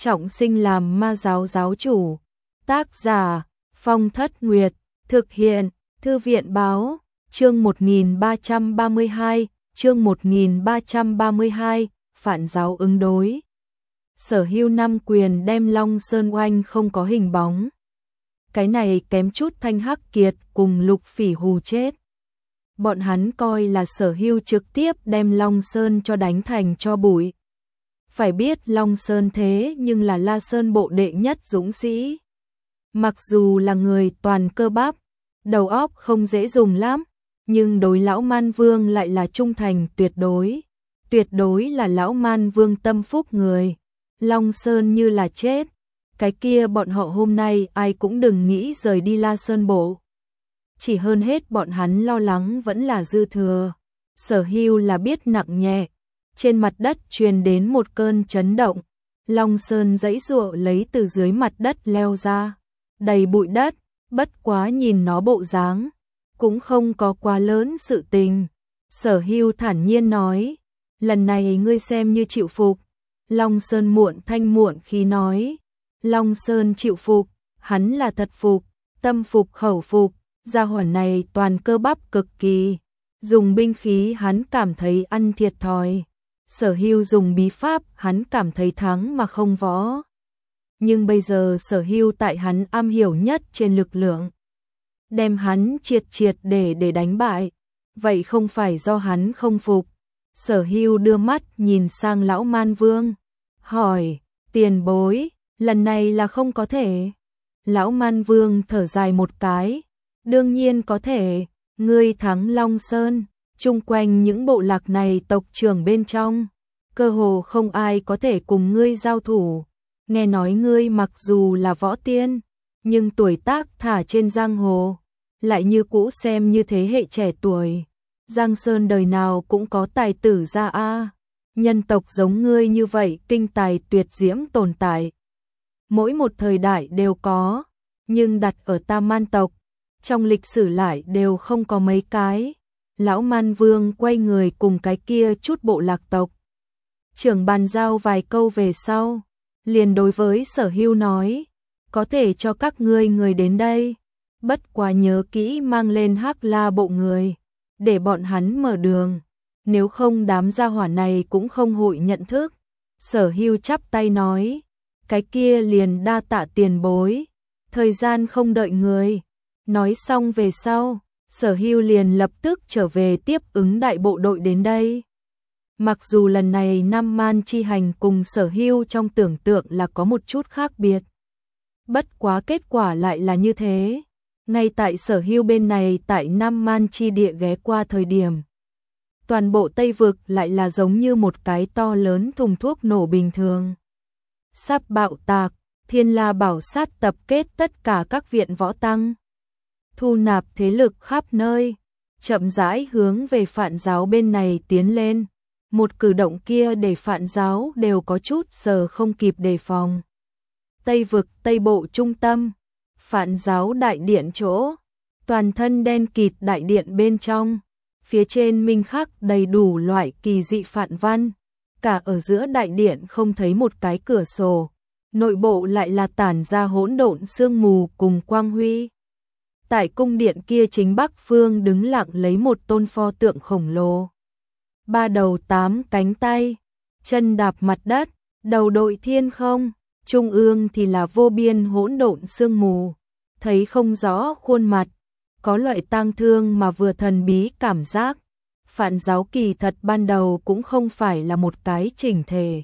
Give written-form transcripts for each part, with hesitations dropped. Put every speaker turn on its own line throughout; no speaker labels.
trọng sinh làm ma giáo giáo chủ. Tác giả Phong Thất Nguyệt, thực hiện Thư viện báo, chương 1332, chương 1332, phản giáo ứng đối. Sở Hưu năm quyền đem Long Sơn oanh không có hình bóng. Cái này kém chút Thanh Hắc Kiệt cùng Lục Phỉ hù chết. Bọn hắn coi là Sở Hưu trực tiếp đem Long Sơn cho đánh thành tro bụi. Phải biết Long Sơn thế nhưng là La Sơn bộ đệ nhất dũng sĩ. Mặc dù là người toàn cơ bắp, đầu óc không dễ dùng lắm, nhưng đối lão Man Vương lại là trung thành tuyệt đối. Tuyệt đối là lão Man Vương tâm phúc người. Long Sơn như là chết, cái kia bọn họ hôm nay ai cũng đừng nghĩ rời đi La Sơn bộ. Chỉ hơn hết bọn hắn lo lắng vẫn là dư thừa. Sở Hưu là biết nặng nhẹ. Trên mặt đất truyền đến một cơn chấn động. Long Sơn giãy giụa lấy từ dưới mặt đất leo ra. Đầy bụi đất, bất quá nhìn nó bộ dáng, cũng không có quá lớn sự tình. Sở Hưu thản nhiên nói, lần này ngươi xem như chịu phục. Long Sơn muộn thanh muộn khí nói, Long Sơn chịu phục, hắn là thật phục, tâm phục khẩu phục, gia hỏa này toàn cơ bắp cực kỳ. Dùng binh khí hắn cảm thấy ăn thiệt thòi. Sở Hưu dùng bí pháp hắn cảm thấy thắng mà không võ. Nhưng bây giờ Sở Hưu tại hắn am hiểu nhất trên lực lượng. Đem hắn triệt để đánh bại. Vậy không phải do hắn không phục. Sở Hưu đưa mắt nhìn sang lão Man Vương. Hỏi, tiền bối, lần này là không có thể. Lão Man Vương thở dài một cái. Đương nhiên có thể, ngươi thắng Long Sơn. Chung quanh những bộ lạc này tộc trưởng bên trong, cơ hồ không ai có thể cùng ngươi giao thủ. Nghe nói ngươi mặc dù là võ tiên, nhưng tuổi tác thả trên giang hồ, lại như cũ xem như thế hệ trẻ tuổi. Giang Sơn đời nào cũng có tài tử ra a. Nhân tộc giống ngươi như vậy kinh tài tuyệt diễm tồn tại. Mỗi một thời đại đều có, nhưng đặt ở Tam Man tộc, trong lịch sử lại đều không có mấy cái. Lão Man Vương quay người cùng cái kia chút bộ lạc tộc trưởng bàn giao vài câu về sau, liền đối với Sở Hưu nói, có thể cho các ngươi người đến đây, bất quá nhớ kỹ mang lên Hắc La bộ người, để bọn hắn mở đường, nếu không đám gia hỏa này cũng không hội nhận thức. Sở Hưu chắp tay nói, cái kia liền đa tạ tiền bối, thời gian không đợi người. Nói xong về sau, Sở Hưu liền lập tức trở về tiếp ứng đại bộ đội đến đây. Mặc dù lần này Nam Man chi hành cùng Sở Hưu trong tưởng tượng là có một chút khác biệt. Bất quá kết quả lại là như thế. Ngay tại Sở Hưu bên này tại Nam Man chi địa ghé qua thời điểm, toàn bộ Tây Vực lại là giống như một cái to lớn thùng thuốc nổ bình thường. Sắp bạo tạc, Thiên La Bảo Sát tập kết tất cả các viện võ tăng. Thu nạp thế lực khắp nơi, chậm rãi hướng về Phạn giáo bên này tiến lên. Một cử động kia để Phạn giáo đều có chút giờ không kịp đề phòng. Tây Vực Tây Bộ trung tâm, Phạn giáo đại điện chỗ, toàn thân đen kịt đại điện bên trong, phía trên minh khắc đầy đủ loại kỳ dị phạn văn, cả ở giữa đại điện không thấy một cái cửa sổ, nội bộ lại là tản ra hỗn độn sương mù cùng quang huy. Tại cung điện kia chính bắc phương đứng lặng lấy một tôn pho tượng khổng lồ. 3 đầu 8 cánh tay, chân đạp mặt đất, đầu đội thiên không, trung ương thì là vô biên hỗn độn sương mù, thấy không rõ khuôn mặt, có loại tang thương mà vừa thần bí cảm giác. Phạn giáo kỳ thật ban đầu cũng không phải là một cái chỉnh thể,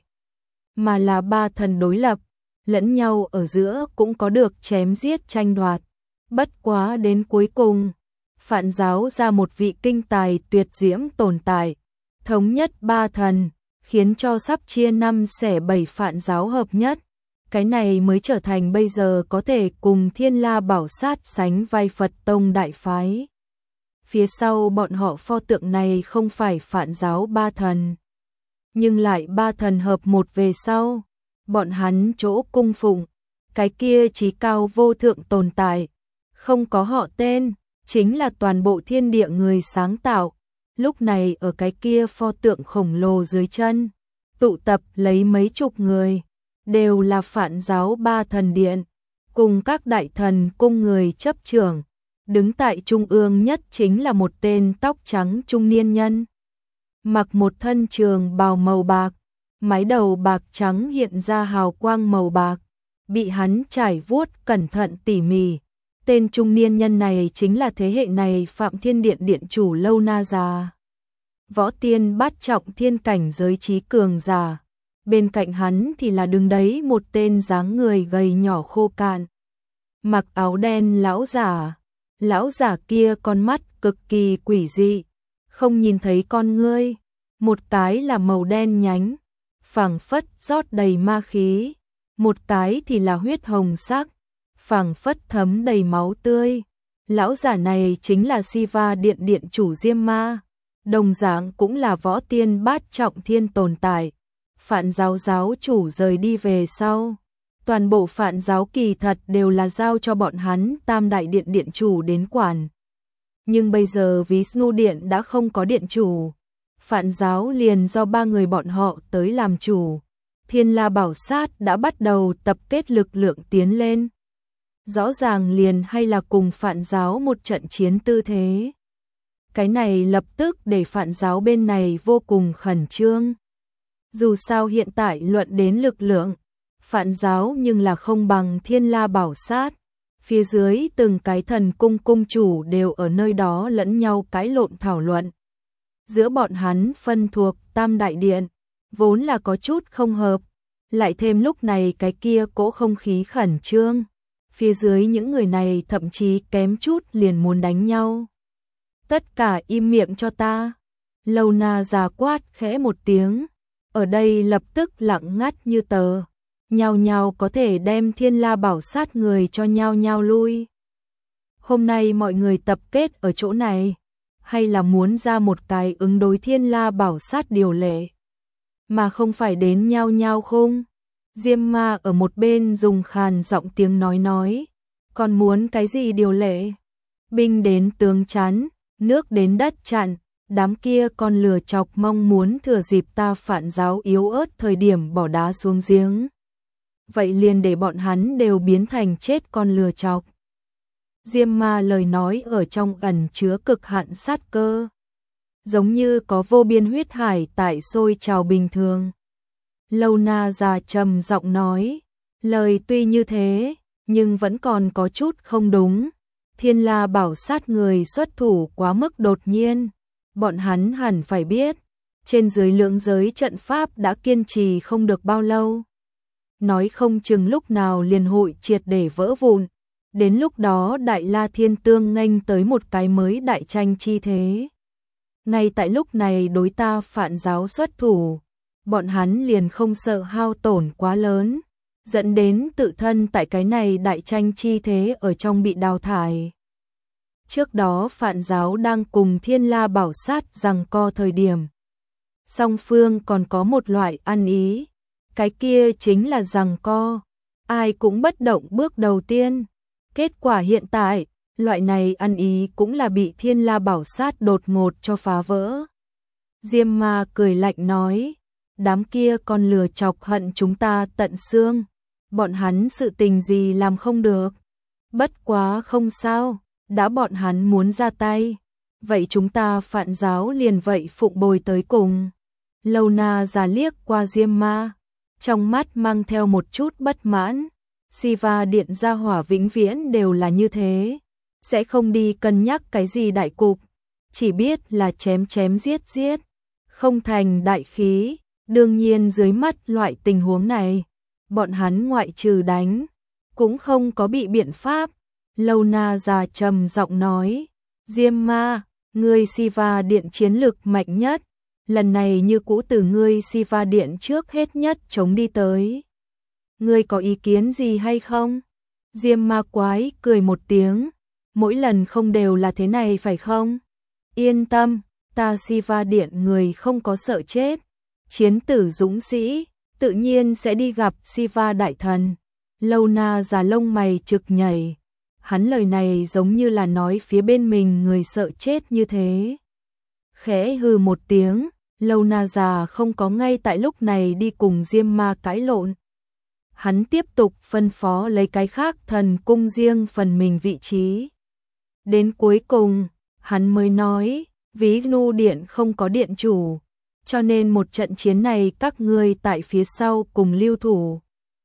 mà là 3 thần đối lập, lẫn nhau ở giữa cũng có được chém giết tranh đoạt. Bất quá đến cuối cùng, Phạn giáo ra một vị kinh tài tuyệt diễm tồn tại, thống nhất 3 thần, khiến cho sắp chia 5 xẻ 7 Phạn giáo hợp nhất. Cái này mới trở thành bây giờ có thể cùng Thiên La Bảo Sát sánh vai Phật Tông đại phái. Phía sau bọn họ pho tượng này không phải Phạn giáo 3 thần, nhưng lại 3 thần hợp một về sau, bọn hắn chỗ cung phụng, cái kia chí cao vô thượng tồn tại, không có họ tên, chính là toàn bộ thiên địa người sáng tạo. Lúc này ở cái kia pho tượng khổng lồ dưới chân, tụ tập lấy mấy chục người, đều là Phạn giáo ba thần điện, cùng các đại thần cung người chấp trưởng. Đứng tại trung ương nhất chính là một tên tóc trắng trung niên nhân. Mặc một thân trường bào màu bạc, mái đầu bạc trắng hiện ra hào quang màu bạc, bị hắn trải vuốt cẩn thận tỉ mỉ. Tên trung niên nhân này chính là thế hệ này Phạm Thiên Điện điện chủ Lâu Na Già. Võ tiên bát trọng thiên cảnh giới trí cường giả. Bên cạnh hắn thì là đứng đấy một tên dáng người gầy nhỏ khô cạn. Mặc áo đen lão giả. Lão giả kia con mắt cực kỳ quỷ dị, không nhìn thấy con ngươi, một cái là màu đen nhánh, phảng phất rót đầy ma khí, một cái thì là huyết hồng sắc, phảng phất thấm đầy máu tươi. Lão giả này chính là Siva Điện điện chủ Diêm Ma, đồng dạng cũng là võ tiên bát trọng thiên tồn tại. Phạn giáo giáo chủ rời đi về sau, toàn bộ Phạn giáo kỳ thật đều là giao cho bọn hắn Tam đại điện điện chủ đến quản. Nhưng bây giờ Vishnu điện đã không có điện chủ, Phạn giáo liền do ba người bọn họ tới làm chủ. Thiên La Bảo Sát đã bắt đầu tập kết lực lượng tiến lên. Rõ ràng liền hay là cùng Phạn giáo một trận chiến tư thế. Cái này lập tức để Phạn giáo bên này vô cùng khẩn trương. Dù sao hiện tại luận đến lực lượng, Phạn giáo nhưng là không bằng Thiên La Bảo Sát. Phía dưới từng cái thần cung cung chủ đều ở nơi đó lẫn nhau cãi lộn thảo luận. Giữa bọn hắn phân thuộc Tam Đại Điện, vốn là có chút không hợp, lại thêm lúc này cái kia cỗ không khí khẩn trương. Phía dưới những người này thậm chí kém chút liền muốn đánh nhau. Tất cả im miệng cho ta. Lâu Na già quát khẽ một tiếng. Ở đây lập tức lặng ngắt như tờ. Nhao nhao có thể đem Thiên La Bảo Sát người cho nhao nhao lui. Hôm nay mọi người tập kết ở chỗ này, hay là muốn ra một cái ứng đối Thiên La Bảo Sát điều lệ, mà không phải đến nhao nhao không? Diêm Ma ở một bên dùng khàn giọng tiếng nói, còn muốn cái gì điều lệ? Binh đến tướng chắn, nước đến đất chặn, đám kia con lừa chọc mong muốn thừa dịp ta Phạn giáo yếu ớt thời điểm bỏ đá xuống giếng. Vậy liền để bọn hắn đều biến thành chết con lừa chọc. Diêm Ma lời nói ở trong ẩn chứa cực hạn sát cơ, giống như có vô biên huyết hải tại sôi trào bình thường. Lâu Na già trầm giọng nói, lời tuy như thế, nhưng vẫn còn có chút không đúng. Thiên La Bảo Sát người xuất thủ quá mức đột nhiên, bọn hắn hẳn phải biết, trên dưới lượng giới trận pháp đã kiên trì không được bao lâu. Nói không chừng lúc nào liền hội triệt để vỡ vụn, đến lúc đó Đại La Thiên Tương nghênh tới một cái mới đại tranh chi thế. Ngay tại lúc này đối ta Phạn giáo xuất thủ, bọn hắn liền không sợ hao tổn quá lớn, dẫn đến tự thân tại cái này đại tranh chi thế ở trong bị đào thải. Trước đó Phạn giáo đang cùng Thiên La Bảo Sát giằng co thời điểm, song phương còn có một loại ăn ý, cái kia chính là giằng co, ai cũng bất động bước đầu tiên. Kết quả hiện tại, loại này ăn ý cũng là bị Thiên La Bảo Sát đột ngột cho phá vỡ. Diêm Ma cười lạnh nói, đám kia còn lừa chọc hận chúng ta tận xương, bọn hắn sự tình gì làm không được. Bất quá không sao, đã bọn hắn muốn ra tay, vậy chúng ta Phạn giáo liền vậy phụng bồi tới cùng. Lâu Na già liếc qua Diêm Ma, trong mắt mang theo một chút bất mãn. Siva Điện gia hỏa vĩnh viễn đều là như thế, sẽ không đi cân nhắc cái gì đại cục, chỉ biết là chém chém giết giết, không thành đại khí. Đương nhiên dưới mắt loại tình huống này, bọn hắn ngoại trừ đánh, cũng không có bị biện pháp. Lâu Na già trầm giọng nói, Diêm Ma, ngươi Siva Điện chiến lực mạnh nhất, lần này như cũ từ ngươi Siva Điện trước hết nhất chống đi tới. Ngươi có ý kiến gì hay không? Diêm Ma quái cười một tiếng, mỗi lần không đều là thế này phải không? Yên tâm, ta Siva Điện người không có sợ chết, chiến tử dũng sĩ, tự nhiên sẽ đi gặp Siva Đại Thần. Lâu Na già lông mày trực nhảy, hắn lời này giống như là nói phía bên mình người sợ chết như thế. Khẽ hừ một tiếng, Lâu Na già không có ngay tại lúc này đi cùng Diêm Ma cãi lộn. hắn tiếp tục phân phó lấy cái khác thần cung riêng phần mình vị trí. Đến cuối cùng, hắn mới nói, Vishnu Điện không có điện chủ, cho nên một trận chiến này các ngươi tại phía sau cùng lưu thủ.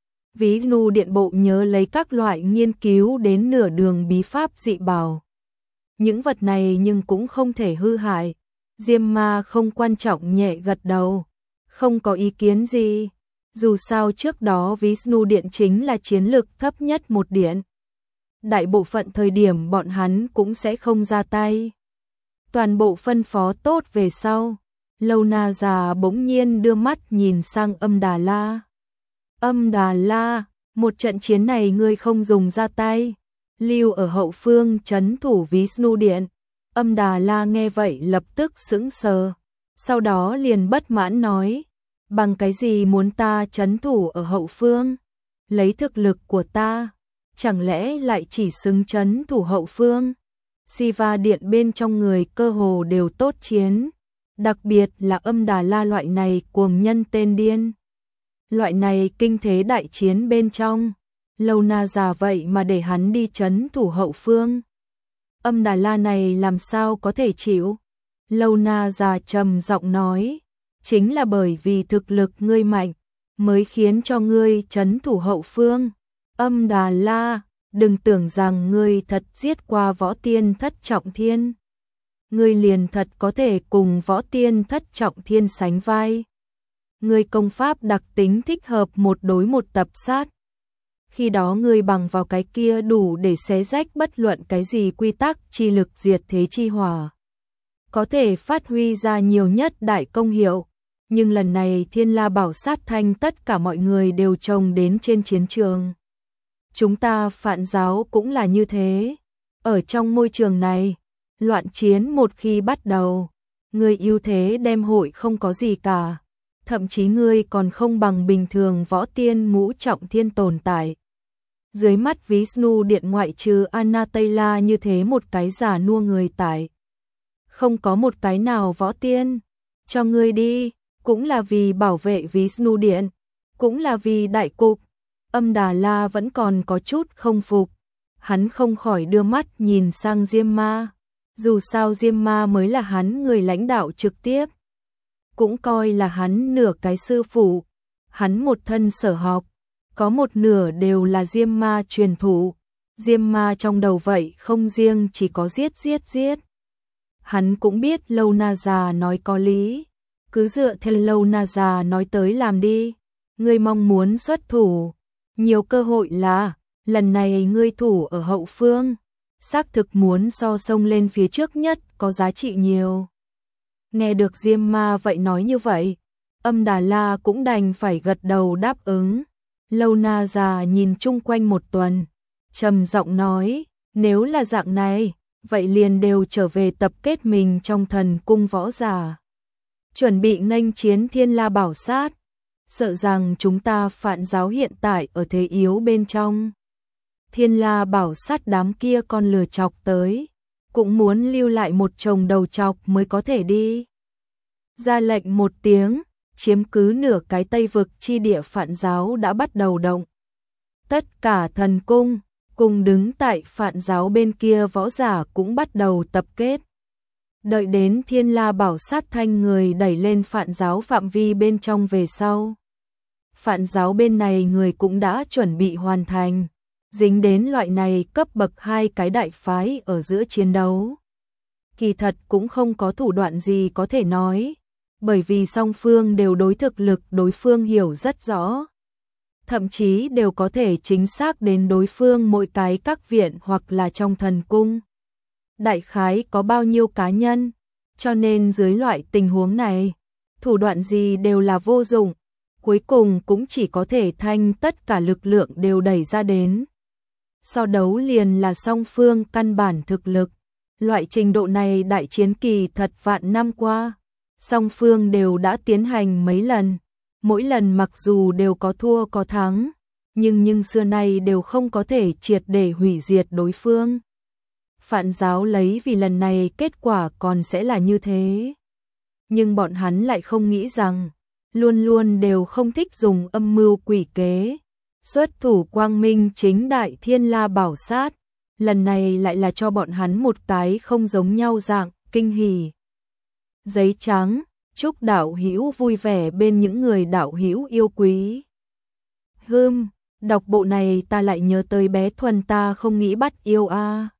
Vishnu Điện bộ nhớ lấy các loại nghiên cứu đến nửa đường bí pháp dị bảo. Những vật này nhưng cũng không thể hư hại. Diêm Ma không quan trọng nhẹ gật đầu, không có ý kiến gì. Dù sao trước đó Vishnu Điện chính là chiến lực thấp nhất một điện. Đại bộ phận thời điểm bọn hắn cũng sẽ không ra tay. Toàn bộ phân phó tốt về sau, Lâu Na già bỗng nhiên đưa mắt nhìn sang Âm Đà La. Âm Đà La, một trận chiến này ngươi không dùng ra tay, lưu ở hậu phương trấn thủ Vishnu Điện. Âm Đà La nghe vậy lập tức sững sờ, sau đó liền bất mãn nói, bằng cái gì muốn ta trấn thủ ở hậu phương? Lấy thực lực của ta, chẳng lẽ lại chỉ xứng trấn thủ hậu phương? Siva Điện bên trong người cơ hồ đều tốt chiến, đặc biệt là Âm Đà La loại này cuồng nhân tên điên. Loại này kinh thế đại chiến bên trong, Lâu Na già vậy mà để hắn đi trấn thủ hậu phương. Âm Đà La này làm sao có thể chịu? Lâu Na già trầm giọng nói, chính là bởi vì thực lực ngươi mạnh, mới khiến cho ngươi trấn thủ hậu phương. Âm Đà La, đừng tưởng rằng ngươi thật giết qua Võ Tiên Thất Trọng Thiên. Ngươi liền thật có thể cùng Võ Tiên Thất Trọng Thiên sánh vai. Ngươi công pháp đặc tính thích hợp một đối một tập sát. Khi đó ngươi bằng vào cái kia đủ để xé rách bất luận cái gì quy tắc chi lực diệt thế chi hỏa. Có thể phát huy ra nhiều nhất đại công hiệu. Nhưng lần này Thiên La Bảo Sát Thanh tất cả mọi người đều trông đến trên chiến trường. Chúng ta Phạn giáo cũng là như thế. Ở trong môi trường này, loạn chiến một khi bắt đầu, người ưu thế đem hội không có gì cả. Thậm chí ngươi còn không bằng bình thường võ tiên ngũ trọng thiên tồn tại. Dưới mắt Vishnu Điện ngoại trừ Anatayla như thế một cái giả nua người tại. Không có một cái nào võ tiên. Cho ngươi đi, cũng là vì bảo vệ Vishnu Điện, cũng là vì đại cục. Âm Đà La vẫn còn có chút không phục. Hắn không khỏi đưa mắt nhìn sang Diêm Ma. Dù sao Diêm Ma mới là hắn người lãnh đạo trực tiếp. Cũng coi là hắn nửa cái sư phụ. Hắn một thân sở học, có một nửa đều là Diêm Ma truyền thụ. Diêm Ma trong đầu vậy không riêng chỉ có giết. Hắn cũng biết Lâu Na già nói có lý. Cứ dựa theo Lâu Na già nói tới làm đi. Ngươi mong muốn xuất thủ, nhiều cơ hội là, lần này ngươi thủ ở hậu phương, xác thực muốn so sông lên phía trước nhất có giá trị nhiều. Nghe được Diêm Ma vậy nói như vậy, Âm Đà La cũng đành phải gật đầu đáp ứng. Lâu Na già nhìn chung quanh một tuần, trầm giọng nói, nếu là dạng này, vậy liền đều trở về tập kết mình trong thần cung võ giả. Chuẩn bị nghênh chiến Thiên La Bảo Sát. Sợ rằng chúng ta Phạn giáo hiện tại ở thế yếu bên trong. Thiên La Bảo Sát đám kia con lừa chọc tới, cũng muốn lưu lại một chồng đầu chọc mới có thể đi. Ra lệnh một tiếng, chiếm cứ nửa cái Tây vực chi địa Phạn giáo đã bắt đầu động. Tất cả thần cung, cùng đứng tại Phạn giáo bên kia võ giả cũng bắt đầu tập kết. Đợi đến Thiên La Bảo Sát Thanh người đẩy lên Phạn giáo phạm vi bên trong về sau. Phạn giáo bên này người cũng đã chuẩn bị hoàn thành, dính đến loại này cấp bậc 2 cái đại phái ở giữa chiến đấu. Kỳ thật cũng không có thủ đoạn gì có thể nói, bởi vì song phương đều đối thực lực đối phương hiểu rất rõ. Thậm chí đều có thể chính xác đến đối phương mỗi cái các viện hoặc là trong thần cung. Đại khái có bao nhiêu cá nhân, cho nên dưới loại tình huống này, thủ đoạn gì đều là vô dụng, cuối cùng cũng chỉ có thể thanh tất cả lực lượng đều đẩy ra đến. So đấu liền là song phương căn bản thực lực, loại trình độ này đại chiến kỳ thật vạn năm qua, song phương đều đã tiến hành mấy lần, mỗi lần mặc dù đều có thua có thắng, nhưng xưa nay đều không có thể triệt để hủy diệt đối phương. Phạn giáo lấy vì lần này kết quả còn sẽ là như thế. Nhưng bọn hắn lại không nghĩ rằng, luôn luôn đều không thích dùng âm mưu quỷ kế, Xuất thủ quang minh chính đại thiên la bảo sát, lần này lại là cho bọn hắn một cái không giống nhau dạng, kinh hỉ. Giấy trắng, chúc đạo hữu vui vẻ bên những người đạo hữu yêu quý. Đọc bộ này ta lại nhớ tới bé Thuần ta không nghĩ bắt yêu a.